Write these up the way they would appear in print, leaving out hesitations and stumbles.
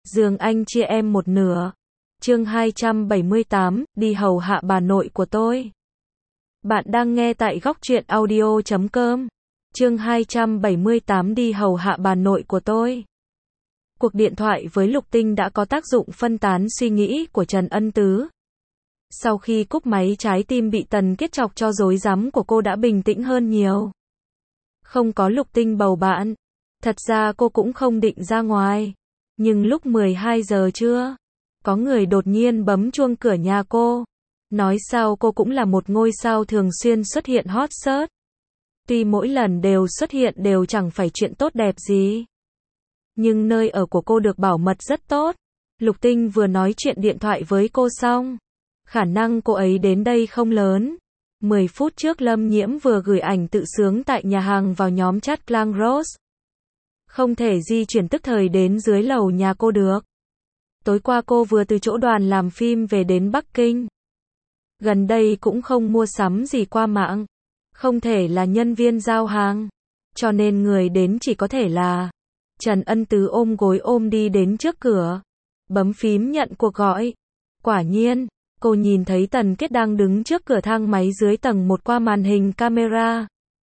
Giường anh chia em một nửa. Chương 278, đi hầu hạ bà nội của tôi. Bạn đang nghe tại góc truyện audio.com. Chương 278, đi hầu hạ bà nội của tôi. Cuộc điện thoại với Lục Tinh đã có tác dụng phân tán suy nghĩ của Trần Ân Tứ. Sau khi cúp máy, trái tim bị Tần Kiết chọc cho rối rắm của cô đã bình tĩnh hơn nhiều. Không có Lục Tinh bầu bạn. Thật ra cô cũng không định ra ngoài. Nhưng lúc 12 giờ trưa, có người đột nhiên bấm chuông cửa nhà cô. Nói sao cô cũng là một ngôi sao thường xuyên xuất hiện hot search. Tuy mỗi lần đều xuất hiện đều chẳng phải chuyện tốt đẹp gì. Nhưng nơi ở của cô được bảo mật rất tốt. Lục Tinh vừa nói chuyện điện thoại với cô xong. Khả năng cô ấy đến đây không lớn. 10 phút trước Lâm Nhiễm vừa gửi ảnh tự sướng tại nhà hàng vào nhóm chat Clang Rose. Không thể di chuyển tức thời đến dưới lầu nhà cô được. Tối qua cô vừa từ chỗ đoàn làm phim về đến Bắc Kinh. Gần đây cũng không mua sắm gì qua mạng. Không thể là nhân viên giao hàng. Cho nên người đến chỉ có thể là Trần Ân Tứ ôm gối ôm đi đến trước cửa. Bấm phím nhận cuộc gọi. Quả nhiên, cô nhìn thấy Tần Kiết đang đứng trước cửa thang máy dưới tầng 1 qua màn hình camera.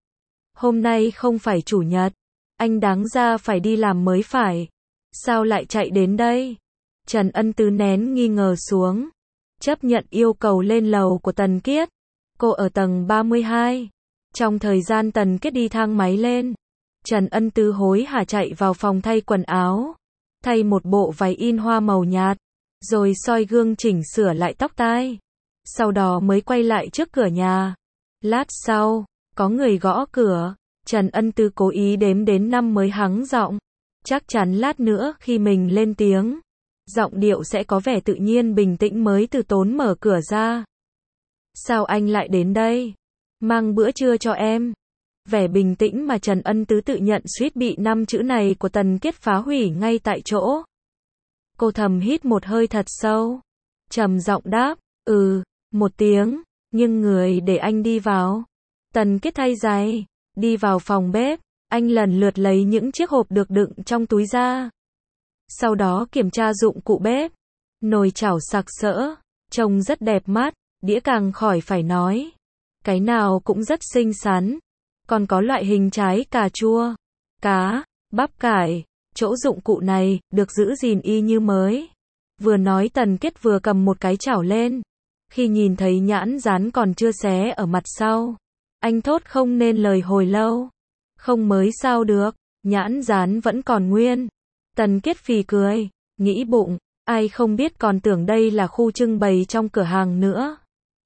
Hôm nay không phải chủ nhật. Anh đáng ra phải đi làm mới phải. Sao lại chạy đến đây? Trần Ân Tứ nén nghi ngờ xuống. Chấp nhận yêu cầu lên lầu của Tần Kiết. Cô ở tầng 32. Trong thời gian Tần Kiết đi thang máy lên, Trần Ân Tứ hối hả chạy vào phòng thay quần áo. Thay một bộ váy in hoa màu nhạt. Rồi soi gương chỉnh sửa lại tóc tai. Sau đó mới quay lại trước cửa nhà. Lát sau, có người gõ cửa. Trần Ân Tứ cố ý đếm đến 5 mới hắng giọng. Chắc chắn lát nữa khi mình lên tiếng, giọng điệu sẽ có vẻ tự nhiên bình tĩnh mới từ tốn mở cửa ra. Sao anh lại đến đây? Mang bữa trưa cho em. Vẻ bình tĩnh mà Trần Ân Tứ tự nhận suýt bị 5 chữ này của Tần Kiết phá hủy ngay tại chỗ. Cô thầm hít một hơi thật sâu. Trầm giọng đáp, một tiếng, nhưng người để anh đi vào. Tần Kiết thay giày, đi vào phòng bếp, anh lần lượt lấy những chiếc hộp được đựng trong túi ra. Sau đó kiểm tra dụng cụ bếp. Nồi chảo sặc sỡ, trông rất đẹp mắt, đĩa càng khỏi phải nói. Cái nào cũng rất xinh xắn. Còn có loại hình trái cà chua, cá, bắp cải. Chỗ dụng cụ này, được giữ gìn y như mới. Vừa nói Tần Kiết vừa cầm một cái chảo lên. Khi nhìn thấy nhãn dán còn chưa xé ở mặt sau, anh thốt không nên lời hồi lâu. Không mới sao được, nhãn dán vẫn còn nguyên. Tần Kiết phì cười, nghĩ bụng, ai không biết còn tưởng đây là khu trưng bày trong cửa hàng nữa.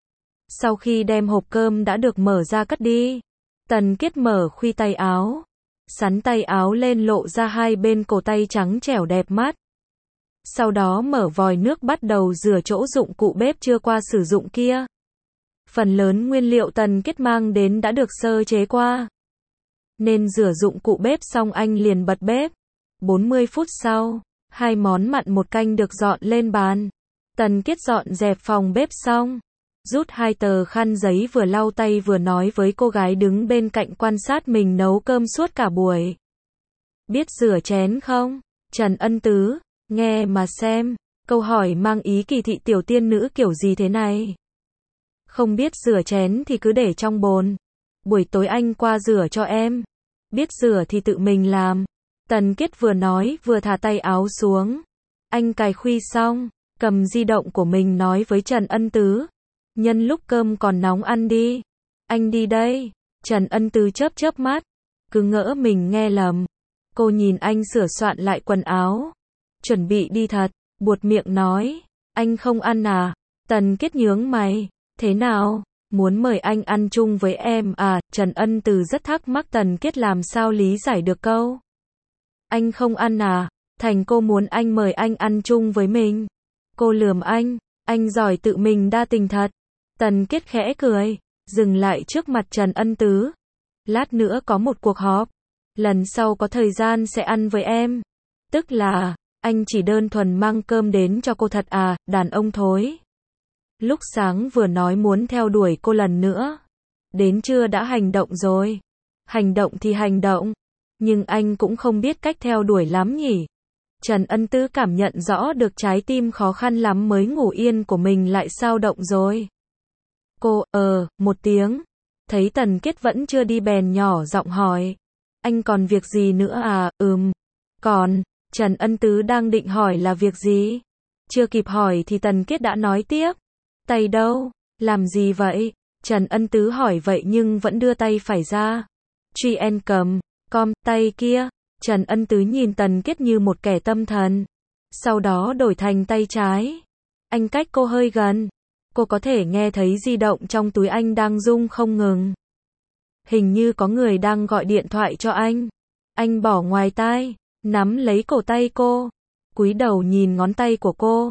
Sau khi đem hộp cơm đã được mở ra cất đi, Tần Kiết mở khuy tay áo. Sắn tay áo lên lộ ra hai bên cổ tay trắng trẻo đẹp mắt. Sau đó mở vòi nước bắt đầu rửa chỗ dụng cụ bếp chưa qua sử dụng kia. Phần lớn nguyên liệu Tần Kiết mang đến đã được sơ chế qua. Nên rửa dụng cụ bếp xong anh liền bật bếp. 40 phút sau, 2 món mặn một canh được dọn lên bàn. Tần Kiết dọn dẹp phòng bếp xong, rút 2 tờ khăn giấy vừa lau tay vừa nói với cô gái đứng bên cạnh quan sát mình nấu cơm suốt cả buổi. Biết rửa chén không? Trần Ân Tứ, nghe mà xem, câu hỏi mang ý kỳ thị tiểu tiên nữ kiểu gì thế này? Không biết rửa chén thì cứ để trong bồn. Buổi tối anh qua rửa cho em. Biết rửa thì tự mình làm. Tần Kiết vừa nói vừa thả tay áo xuống. Anh cài khuy xong, cầm di động của mình nói với Trần Ân Tứ. Nhân lúc cơm còn nóng ăn đi. Anh đi đây. Trần Ân Tứ chớp chớp mắt. Cứ ngỡ mình nghe lầm. Cô nhìn anh sửa soạn lại quần áo. Chuẩn bị đi thật. Buột miệng nói. Anh không ăn à? Tần Kiết nhướng mày. Thế nào? Muốn mời anh ăn chung với em à? Trần Ân Tứ rất thắc mắc Tần Kiết làm sao lý giải được câu. Anh không ăn à? Thành cô muốn anh mời anh ăn chung với mình. Cô lườm anh giỏi tự mình đa tình thật. Tần Kiết khẽ cười, dừng lại trước mặt Trần Ân Tứ. Lát nữa có một cuộc họp. Lần sau có thời gian sẽ ăn với em. Tức là, anh chỉ đơn thuần mang cơm đến cho cô thật à, đàn ông thối. Lúc sáng vừa nói muốn theo đuổi cô lần nữa. Đến trưa đã hành động rồi. Hành động thì hành động. Nhưng anh cũng không biết cách theo đuổi lắm nhỉ. Trần Ân Tứ cảm nhận rõ được trái tim khó khăn lắm mới ngủ yên của mình lại sao động rồi. Cô, một tiếng. Thấy Tần Kết vẫn chưa đi bèn nhỏ giọng hỏi. Anh còn việc gì nữa à? Còn, Trần Ân Tứ đang định hỏi là việc gì? Chưa kịp hỏi thì Tần Kết đã nói tiếp. Tay đâu? Làm gì vậy? Trần Ân Tứ hỏi vậy nhưng vẫn đưa tay phải ra. Truy cầm, tay kia. Trần Ân Tứ nhìn Tần Kết như một kẻ tâm thần. Sau đó đổi thành tay trái. Anh cách cô hơi gần. Cô có thể nghe thấy di động trong túi anh đang rung không ngừng. Hình như có người đang gọi điện thoại cho anh. Anh bỏ ngoài tai, nắm lấy cổ tay cô. Cúi đầu nhìn ngón tay của cô.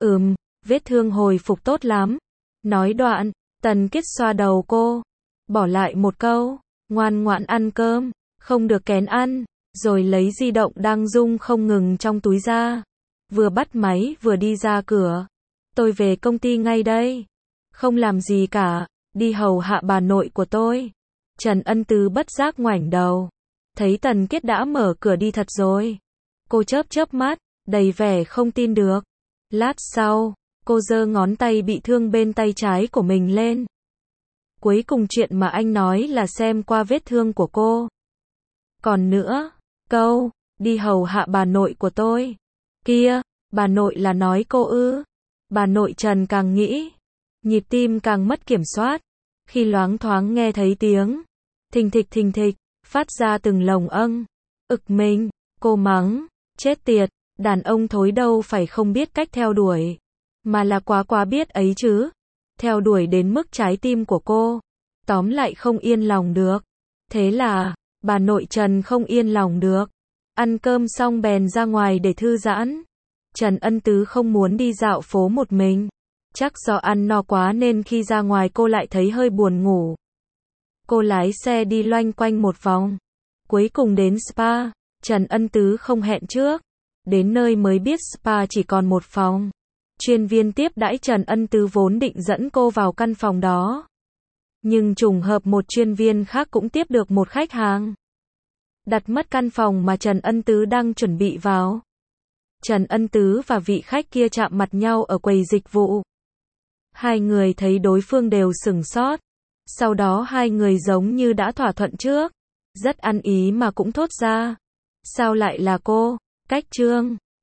Vết thương hồi phục tốt lắm. Nói đoạn, Tần Kết xoa đầu cô. Bỏ lại một câu, ngoan ngoãn ăn cơm, không được kén ăn. Rồi lấy di động đang rung không ngừng trong túi ra. Vừa bắt máy vừa đi ra cửa. Tôi về công ty ngay đây. Không làm gì cả, đi hầu hạ bà nội của tôi. Trần Ân Tứ bất giác ngoảnh đầu. Thấy Tần Kết đã mở cửa đi thật rồi. Cô chớp mắt, đầy vẻ không tin được. Lát sau, cô giơ ngón tay bị thương bên tay trái của mình lên. Cuối cùng chuyện mà anh nói là xem qua vết thương của cô. Còn nữa, câu, đi hầu hạ bà nội của tôi. Kia, bà nội là nói cô ư? Bà nội Trần càng nghĩ, nhịp tim càng mất kiểm soát. Khi loáng thoáng nghe thấy tiếng thình thịch, phát ra từng lồng ực mình, cô mắng, chết tiệt, đàn ông thối đâu phải không biết cách theo đuổi, mà là quá biết ấy chứ. Theo đuổi đến mức trái tim của cô, tóm lại không yên lòng được. Thế là, bà nội Trần không yên lòng được. Ăn cơm xong bèn ra ngoài để thư giãn. Trần Ân Tứ không muốn đi dạo phố một mình. Chắc do ăn no quá nên khi ra ngoài cô lại thấy hơi buồn ngủ. Cô lái xe đi loanh quanh một vòng. Cuối cùng đến spa. Trần Ân Tứ không hẹn trước. Đến nơi mới biết spa chỉ còn một phòng. Chuyên viên tiếp đãi Trần Ân Tứ vốn định dẫn cô vào căn phòng đó. Nhưng trùng hợp một chuyên viên khác cũng tiếp được một khách hàng. Đặt mất căn phòng mà Trần Ân Tứ đang chuẩn bị vào. Trần Ân Tứ và vị khách kia chạm mặt nhau ở quầy dịch vụ. Hai người thấy đối phương đều sửng sốt. Sau đó hai người giống như đã thỏa thuận trước. Rất ăn ý mà cũng thốt ra. Sao lại là cô? Cách trương.